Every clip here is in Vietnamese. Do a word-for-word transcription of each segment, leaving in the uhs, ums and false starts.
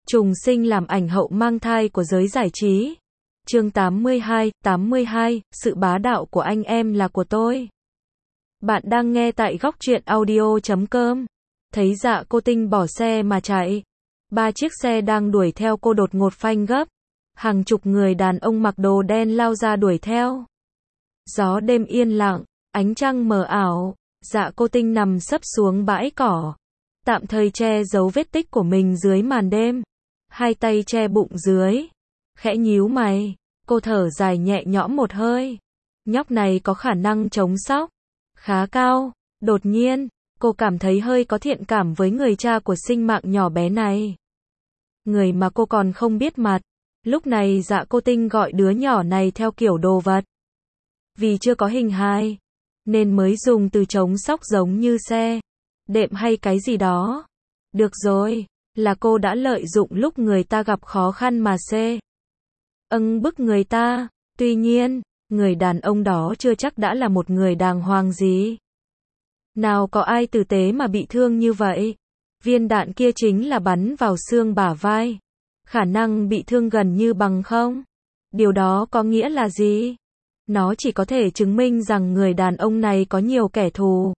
Trùng sinh làm ảnh hậu mang thai của giới giải trí. Chương tám mươi hai, tám mươi hai, sự bá đạo của anh em là của tôi. Bạn đang nghe tại góc truyện audio chấm com. Thấy Dạ Cô Tinh bỏ xe mà chạy. Ba chiếc xe đang đuổi theo cô đột ngột phanh gấp. Hàng chục người đàn ông mặc đồ đen lao ra đuổi theo. Gió đêm yên lặng, ánh trăng mờ ảo. Dạ Cô Tinh nằm sấp xuống bãi cỏ, tạm thời che giấu vết tích của mình dưới màn đêm. Hai tay che bụng dưới, khẽ nhíu mày, cô thở dài nhẹ nhõm một hơi. Nhóc này có khả năng chống sốc khá cao. Đột nhiên, cô cảm thấy hơi có thiện cảm với người cha của sinh mạng nhỏ bé này. Người mà cô còn không biết mặt. Lúc này Dạ Cô Tinh gọi đứa nhỏ này theo kiểu đồ vật. Vì chưa có hình hài, nên mới dùng từ chống sốc giống như xe, đệm hay cái gì đó. Được rồi, là cô đã lợi dụng lúc người ta gặp khó khăn mà xê âng bức người ta. Tuy nhiên, người đàn ông đó chưa chắc đã là một người đàng hoàng gì. Nào có ai tử tế mà bị thương như vậy. Viên đạn kia chính là bắn vào xương bả vai. Khả năng bị thương gần như bằng không. Điều đó có nghĩa là gì? Nó chỉ có thể chứng minh rằng người đàn ông này có nhiều kẻ thù.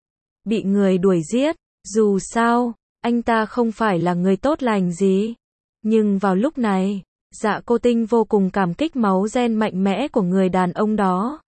Bị người đuổi giết. Dù sao, anh ta không phải là người tốt lành gì. Nhưng vào lúc này, Dạ Cô Tinh vô cùng cảm kích máu gen mạnh mẽ của người đàn ông đó.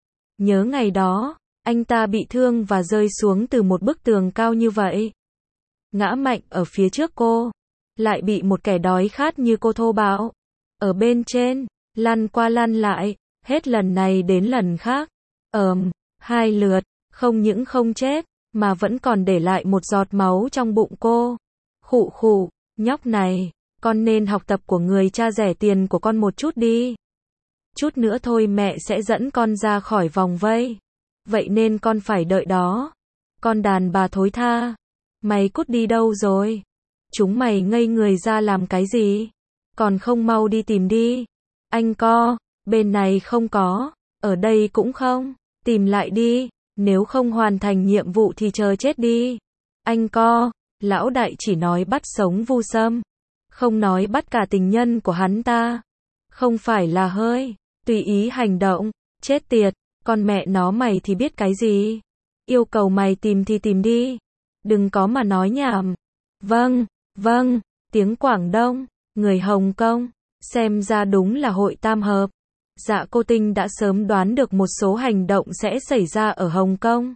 Nhớ ngày đó, anh ta bị thương và rơi xuống từ một bức tường cao như vậy. Ngã mạnh ở phía trước cô. Lại bị một kẻ đói khát như cô thô bạo. Ở bên trên, lăn qua lăn lại, hết lần này đến lần khác. Ờm, hai lượt, không những không chết, mà vẫn còn để lại một giọt máu trong bụng cô. Khụ khụ, nhóc này, con nên học tập của người cha rẻ tiền của con một chút đi. Chút nữa thôi mẹ sẽ dẫn con ra khỏi vòng vây. Vậy nên con phải đợi đó. Con đàn bà thối tha. Mày cút đi đâu rồi? Chúng mày ngây người ra làm cái gì? Còn không mau đi tìm đi. Anh co, bên này không có, ở đây cũng không, tìm lại đi. Nếu không hoàn thành nhiệm vụ thì chờ chết đi. Anh co, lão đại chỉ nói bắt sống Vu Sâm, không nói bắt cả tình nhân của hắn ta. Không phải là hơi tùy ý hành động. Chết tiệt, con mẹ nó mày thì biết cái gì? Yêu cầu mày tìm thì tìm đi. Đừng có mà nói nhảm. Vâng, vâng, tiếng Quảng Đông, người Hồng Kông. Xem ra đúng là hội tam hợp. Dạ Cô Tinh đã sớm đoán được một số hành động sẽ xảy ra ở Hồng Kông.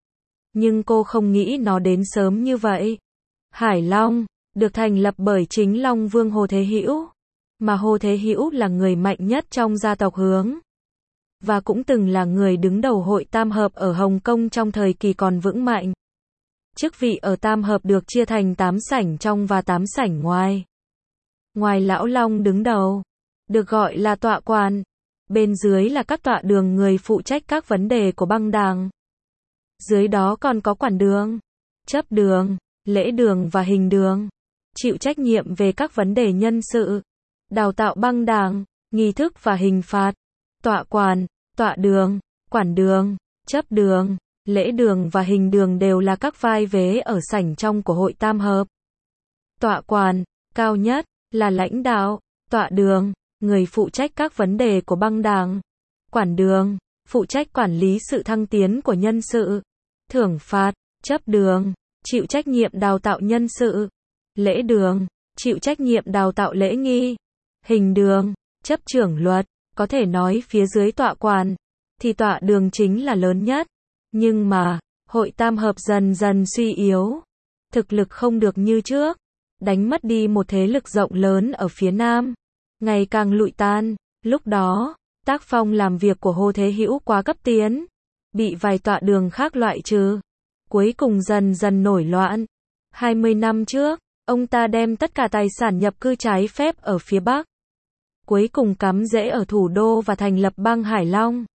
Nhưng cô không nghĩ nó đến sớm như vậy. Hải Long được thành lập bởi chính Long Vương Hồ Thế Hữu, mà Hồ Thế Hữu là người mạnh nhất trong gia tộc Hướng, và cũng từng là người đứng đầu hội tam hợp ở Hồng Kông trong thời kỳ còn vững mạnh. Chức vị ở tam hợp được chia thành tám sảnh trong và tám sảnh ngoài. Ngoài lão Long đứng đầu, được gọi là tọa quan. Bên dưới là các tọa đường, người phụ trách các vấn đề của băng đảng. Dưới đó còn có quản đường, chấp đường, lễ đường và hình đường, chịu trách nhiệm về các vấn đề nhân sự, đào tạo băng đảng, nghi thức và hình phạt. Tọa quan, tọa đường, quản đường, chấp đường, lễ đường và hình đường đều là các vai vế ở sảnh trong của hội tam hợp. Tọa quan, cao nhất, là lãnh đạo. Tọa đường, người phụ trách các vấn đề của băng đảng. Quản đường, phụ trách quản lý sự thăng tiến của nhân sự, thưởng phạt. Chấp đường, chịu trách nhiệm đào tạo nhân sự. Lễ đường, chịu trách nhiệm đào tạo lễ nghi. Hình đường, chấp trưởng luật. Có thể nói phía dưới tọa quan, thì tọa đường chính là lớn nhất. Nhưng mà, hội tam hợp dần dần suy yếu. Thực lực không được như trước. Đánh mất đi một thế lực rộng lớn ở phía Nam. Ngày càng lụi tan. Lúc đó, tác phong làm việc của Hồ Thế Hữu quá cấp tiến, bị vài tọa đường khác loại trừ. Cuối cùng dần dần nổi loạn. hai mươi năm trước, ông ta đem tất cả tài sản nhập cư trái phép ở phía Bắc. Cuối cùng cắm rễ ở thủ đô và thành lập bang Hải Long.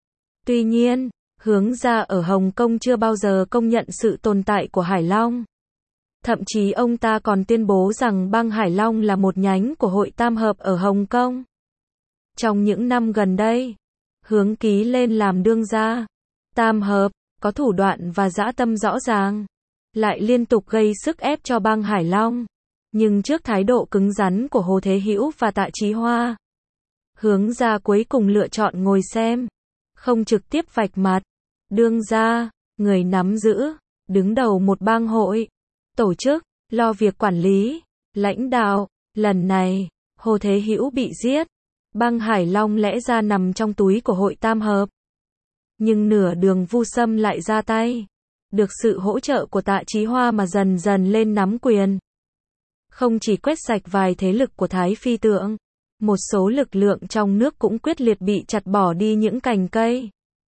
Tuy nhiên, Hướng gia ở Hồng Kông chưa bao giờ công nhận sự tồn tại của Hải Long. Thậm chí ông ta còn tuyên bố rằng bang Hải Long là một nhánh của hội tam hợp ở Hồng Kông. Trong những năm gần đây, Hướng ký lên làm đương gia. Tam hợp, có thủ đoạn và dã tâm rõ ràng, lại liên tục gây sức ép cho bang Hải Long. Nhưng trước thái độ cứng rắn của Hồ Thế Hữu và Tạ Chí Hoa, Hướng gia cuối cùng lựa chọn ngồi xem, không trực tiếp vạch mặt. Đương gia, người nắm giữ, đứng đầu một bang hội, tổ chức, lo việc quản lý, lãnh đạo. Lần này, Hồ Thế Hữu bị giết, băng Hải Long lẽ ra nằm trong túi của hội tam hợp. Nhưng nửa đường Vu Sâm lại ra tay, được sự hỗ trợ của Tạ Chí Hoa mà dần dần lên nắm quyền. Không chỉ quét sạch vài thế lực của Thái Phi Tượng, một số lực lượng trong nước cũng quyết liệt bị chặt bỏ đi những cành cây,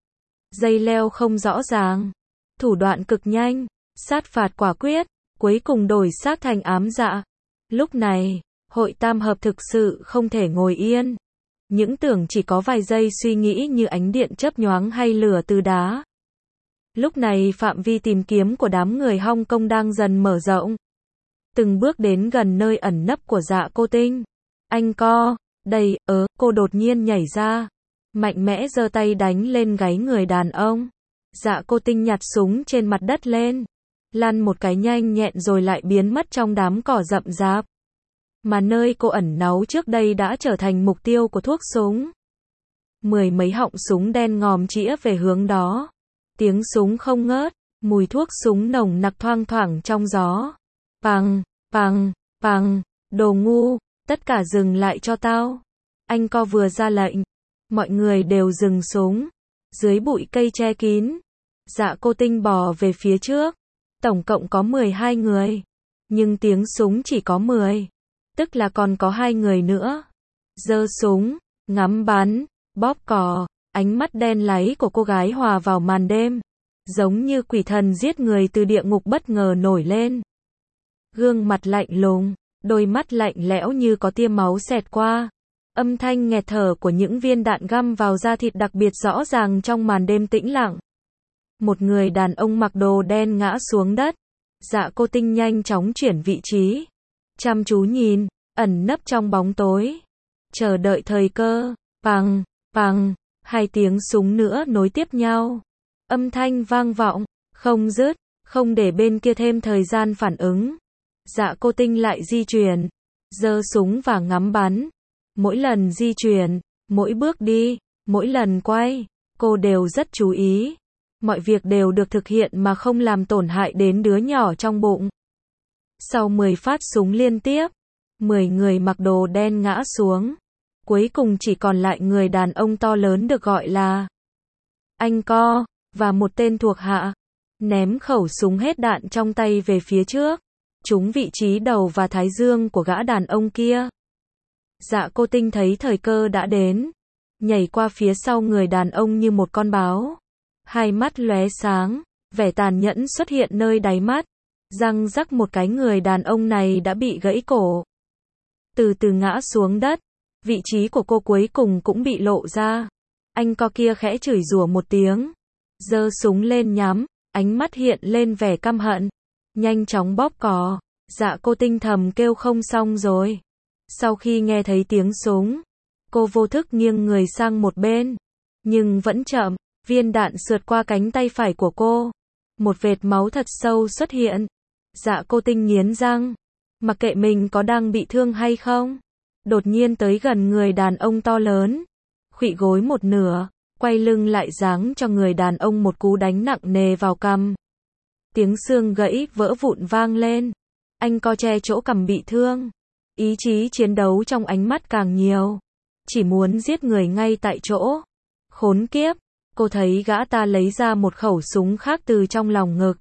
dây leo không rõ ràng, thủ đoạn cực nhanh, sát phạt quả quyết, cuối cùng đổi xác thành ám dạ. Lúc này, hội tam hợp thực sự không thể ngồi yên. Những tưởng chỉ có vài giây suy nghĩ như ánh điện chớp nhoáng hay lửa từ đá. Lúc này phạm vi tìm kiếm của đám người Hong Kong đang dần mở rộng. Từng bước đến gần nơi ẩn nấp của Dạ Cô Tinh. Anh co, đầy, ớ, cô đột nhiên nhảy ra. Mạnh mẽ giơ tay đánh lên gáy người đàn ông. Dạ Cô Tinh nhặt súng trên mặt đất lên. Lăn một cái nhanh nhẹn rồi lại biến mất trong đám cỏ rậm rạp. Mà nơi cô ẩn náu trước đây đã trở thành mục tiêu của thuốc súng. Mười mấy họng súng đen ngòm chĩa về hướng đó. Tiếng súng không ngớt, mùi thuốc súng nồng nặc thoang thoảng trong gió. Pằng, pằng, pằng, đồ ngu, tất cả dừng lại cho tao. Anh co vừa ra lệnh, mọi người đều dừng súng. Dưới bụi cây che kín, Dạ Cô Tinh bò về phía trước. Tổng cộng có mười hai người, nhưng tiếng súng chỉ có mười, tức là còn có hai người nữa. Giơ súng, ngắm bắn, bóp cò, ánh mắt đen láy của cô gái hòa vào màn đêm, giống như quỷ thần giết người từ địa ngục bất ngờ nổi lên. Gương mặt lạnh lùng, đôi mắt lạnh lẽo như có tia máu xẹt qua. Âm thanh nghẹt thở của những viên đạn găm vào da thịt đặc biệt rõ ràng trong màn đêm tĩnh lặng. Một người đàn ông mặc đồ đen ngã xuống đất. Dạ Cô Tinh nhanh chóng chuyển vị trí, chăm chú nhìn, ẩn nấp trong bóng tối, chờ đợi thời cơ. Pằng, pằng, hai tiếng súng nữa nối tiếp nhau. Âm thanh vang vọng, không dứt, không để bên kia thêm thời gian phản ứng. Dạ Cô Tinh lại di chuyển, giơ súng và ngắm bắn. Mỗi lần di chuyển, mỗi bước đi, mỗi lần quay, cô đều rất chú ý. Mọi việc đều được thực hiện mà không làm tổn hại đến đứa nhỏ trong bụng. Sau mười phát súng liên tiếp, mười người mặc đồ đen ngã xuống. Cuối cùng chỉ còn lại người đàn ông to lớn được gọi là Anh Co, và một tên thuộc hạ. Ném khẩu súng hết đạn trong tay về phía trước, trúng vị trí đầu và thái dương của gã đàn ông kia. Dạ Cô Tinh thấy thời cơ đã đến, nhảy qua phía sau người đàn ông như một con báo. Hai mắt lóe sáng, vẻ tàn nhẫn xuất hiện nơi đáy mắt. Răng rắc một cái, người đàn ông này đã bị gãy cổ, từ từ ngã xuống đất. Vị trí của cô cuối cùng cũng bị lộ ra. Anh Co kia khẽ chửi rủa một tiếng, giơ súng lên nhắm, ánh mắt hiện lên vẻ căm hận, nhanh chóng bóp cò. Dạ Cô Tinh thầm kêu không xong rồi. Sau khi nghe thấy tiếng súng, cô vô thức nghiêng người sang một bên, nhưng vẫn chậm. Viên đạn sượt qua cánh tay phải của cô. Một vệt máu thật sâu xuất hiện. Dạ Cô Tinh nghiến răng, mặc kệ mình có đang bị thương hay không. Đột nhiên tới gần người đàn ông to lớn, khuỵu gối một nửa, quay lưng lại giáng cho người đàn ông một cú đánh nặng nề vào cằm. Tiếng xương gãy vỡ vụn vang lên. Anh Co che chỗ cằm bị thương. Ý chí chiến đấu trong ánh mắt càng nhiều. Chỉ muốn giết người ngay tại chỗ. Khốn kiếp. Cô thấy gã ta lấy ra một khẩu súng khác từ trong lòng ngực.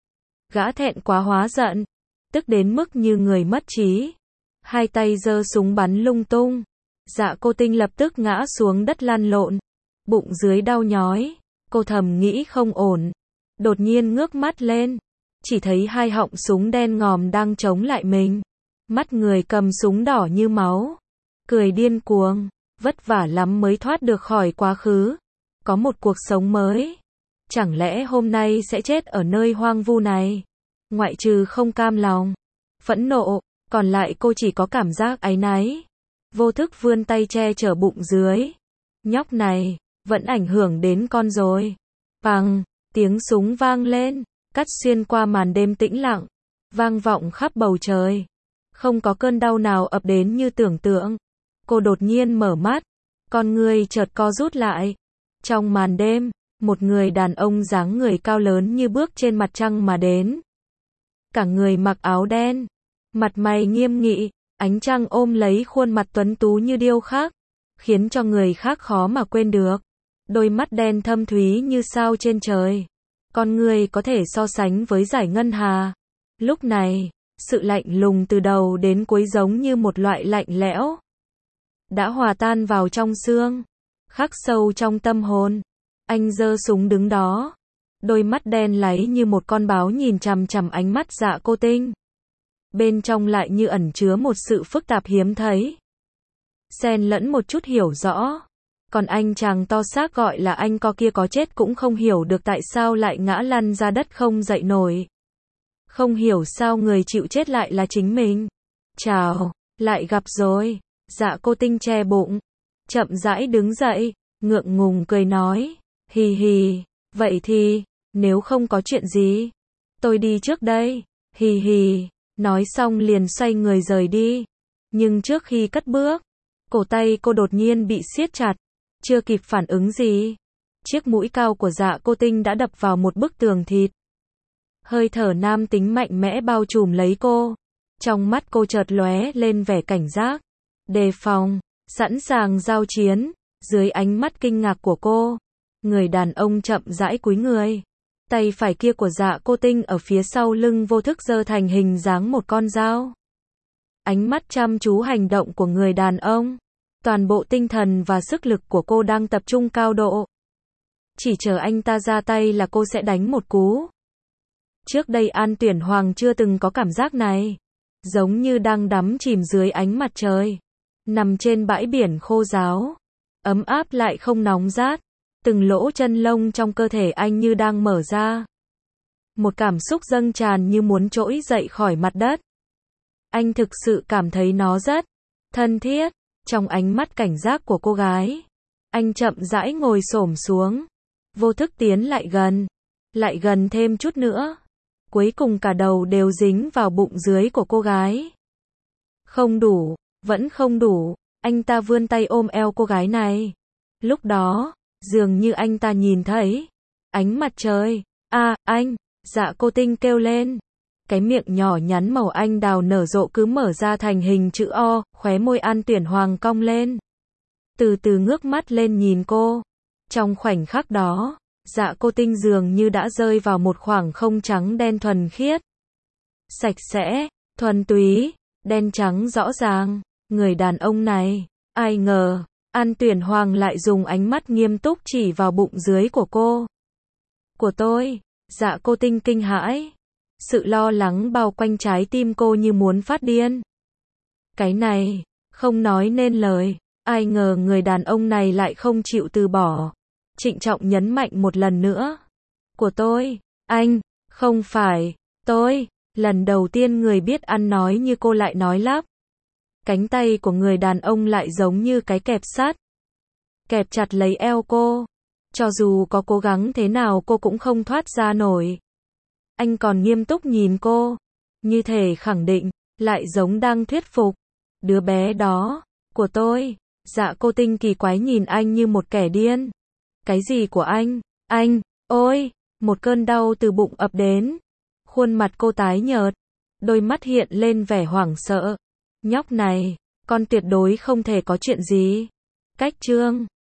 Gã thẹn quá hóa giận, tức đến mức như người mất trí. Hai tay giơ súng bắn lung tung. Dạ Cô Tinh lập tức ngã xuống đất lăn lộn. Bụng dưới đau nhói. Cô thầm nghĩ không ổn. Đột nhiên ngước mắt lên. Chỉ thấy hai họng súng đen ngòm đang chống lại mình. Mắt người cầm súng đỏ như máu. Cười điên cuồng. Vất vả lắm mới thoát được khỏi quá khứ. Có một cuộc sống mới. Chẳng lẽ hôm nay sẽ chết ở nơi hoang vu này? Ngoại trừ không cam lòng, phẫn nộ, còn lại cô chỉ có cảm giác áy náy. Vô thức vươn tay che chở bụng dưới. Nhóc này, vẫn ảnh hưởng đến con rồi. Pằng, tiếng súng vang lên, cắt xuyên qua màn đêm tĩnh lặng, vang vọng khắp bầu trời. Không có cơn đau nào ập đến như tưởng tượng. Cô đột nhiên mở mắt, con người chợt co rút lại. Trong màn đêm, một người đàn ông dáng người cao lớn như bước trên mặt trăng mà đến. Cả người mặc áo đen, mặt mày nghiêm nghị, ánh trăng ôm lấy khuôn mặt tuấn tú như điêu khắc, khiến cho người khác khó mà quên được. Đôi mắt đen thâm thúy như sao trên trời. Con người có thể so sánh với dải ngân hà. Lúc này, sự lạnh lùng từ đầu đến cuối giống như một loại lạnh lẽo đã hòa tan vào trong xương, khắc sâu trong tâm hồn. Anh giơ súng đứng đó, đôi mắt đen láy như một con báo nhìn chằm chằm ánh mắt Dạ Cô Tinh. Bên trong lại như ẩn chứa một sự phức tạp hiếm thấy, xen lẫn một chút hiểu rõ. Còn anh chàng to xác gọi là anh co kia có chết cũng không hiểu được tại sao lại ngã lăn ra đất không dậy nổi. Không hiểu sao người chịu chết lại là chính mình. Chào, lại gặp rồi. Dạ Cô Tinh che bụng, chậm rãi đứng dậy, ngượng ngùng cười nói, hì hì, vậy thì, nếu không có chuyện gì, tôi đi trước đây, hì hì, nói xong liền xoay người rời đi. Nhưng trước khi cất bước, cổ tay cô đột nhiên bị siết chặt, chưa kịp phản ứng gì. Chiếc mũi cao của Dạ Cô Tinh đã đập vào một bức tường thịt. Hơi thở nam tính mạnh mẽ bao trùm lấy cô. Trong mắt cô chợt lóe lên vẻ cảnh giác, đề phòng, sẵn sàng giao chiến. Dưới ánh mắt kinh ngạc của cô, người đàn ông chậm rãi cúi người. Tay phải kia của Dạ Cô Tinh ở phía sau lưng vô thức giơ thành hình dáng một con dao. Ánh mắt chăm chú hành động của người đàn ông. Toàn bộ tinh thần và sức lực của cô đang tập trung cao độ. Chỉ chờ anh ta ra tay là cô sẽ đánh một cú. Trước đây An Tuyển Hoàng chưa từng có cảm giác này. Giống như đang đắm chìm dưới ánh mặt trời. Nằm trên bãi biển khô ráo. Ấm áp lại không nóng rát. Từng lỗ chân lông trong cơ thể anh như đang mở ra. Một cảm xúc dâng tràn như muốn trỗi dậy khỏi mặt đất. Anh thực sự cảm thấy nó rất thân thiết. Trong ánh mắt cảnh giác của cô gái, anh chậm rãi ngồi xổm xuống, vô thức tiến lại gần, lại gần thêm chút nữa. Cuối cùng cả đầu đều dính vào bụng dưới của cô gái. Không đủ, vẫn không đủ, anh ta vươn tay ôm eo cô gái này. Lúc đó, dường như anh ta nhìn thấy ánh mặt trời. A, à, anh, Dạ Cô Tinh kêu lên. Cái miệng nhỏ nhắn màu anh đào nở rộ cứ mở ra thành hình chữ O, khóe môi An Tuyển Hoàng cong lên. Từ từ ngước mắt lên nhìn cô. Trong khoảnh khắc đó, Dạ Cô Tinh dường như đã rơi vào một khoảng không trắng đen thuần khiết. Sạch sẽ, thuần túy, đen trắng rõ ràng. Người đàn ông này, ai ngờ, An Tuyển Hoàng lại dùng ánh mắt nghiêm túc chỉ vào bụng dưới của cô. Của tôi, Dạ Cô Tinh kinh hãi. Sự lo lắng bao quanh trái tim cô như muốn phát điên. Cái này, không nói nên lời. Ai ngờ người đàn ông này lại không chịu từ bỏ. Trịnh trọng nhấn mạnh một lần nữa. Của tôi, anh, không phải, tôi. Lần đầu tiên người biết ăn nói như cô lại nói lắp. Cánh tay của người đàn ông lại giống như cái kẹp sắt. Kẹp chặt lấy eo cô. Cho dù có cố gắng thế nào cô cũng không thoát ra nổi. Anh còn nghiêm túc nhìn cô, như thể khẳng định, lại giống đang thuyết phục. Đứa bé đó, của tôi. Dạ Cô Tinh kỳ quái nhìn anh như một kẻ điên. Cái gì của anh? Anh, ôi, một cơn đau từ bụng ập đến. Khuôn mặt cô tái nhợt, đôi mắt hiện lên vẻ hoảng sợ. Nhóc này, con tuyệt đối không thể có chuyện gì. Cách chương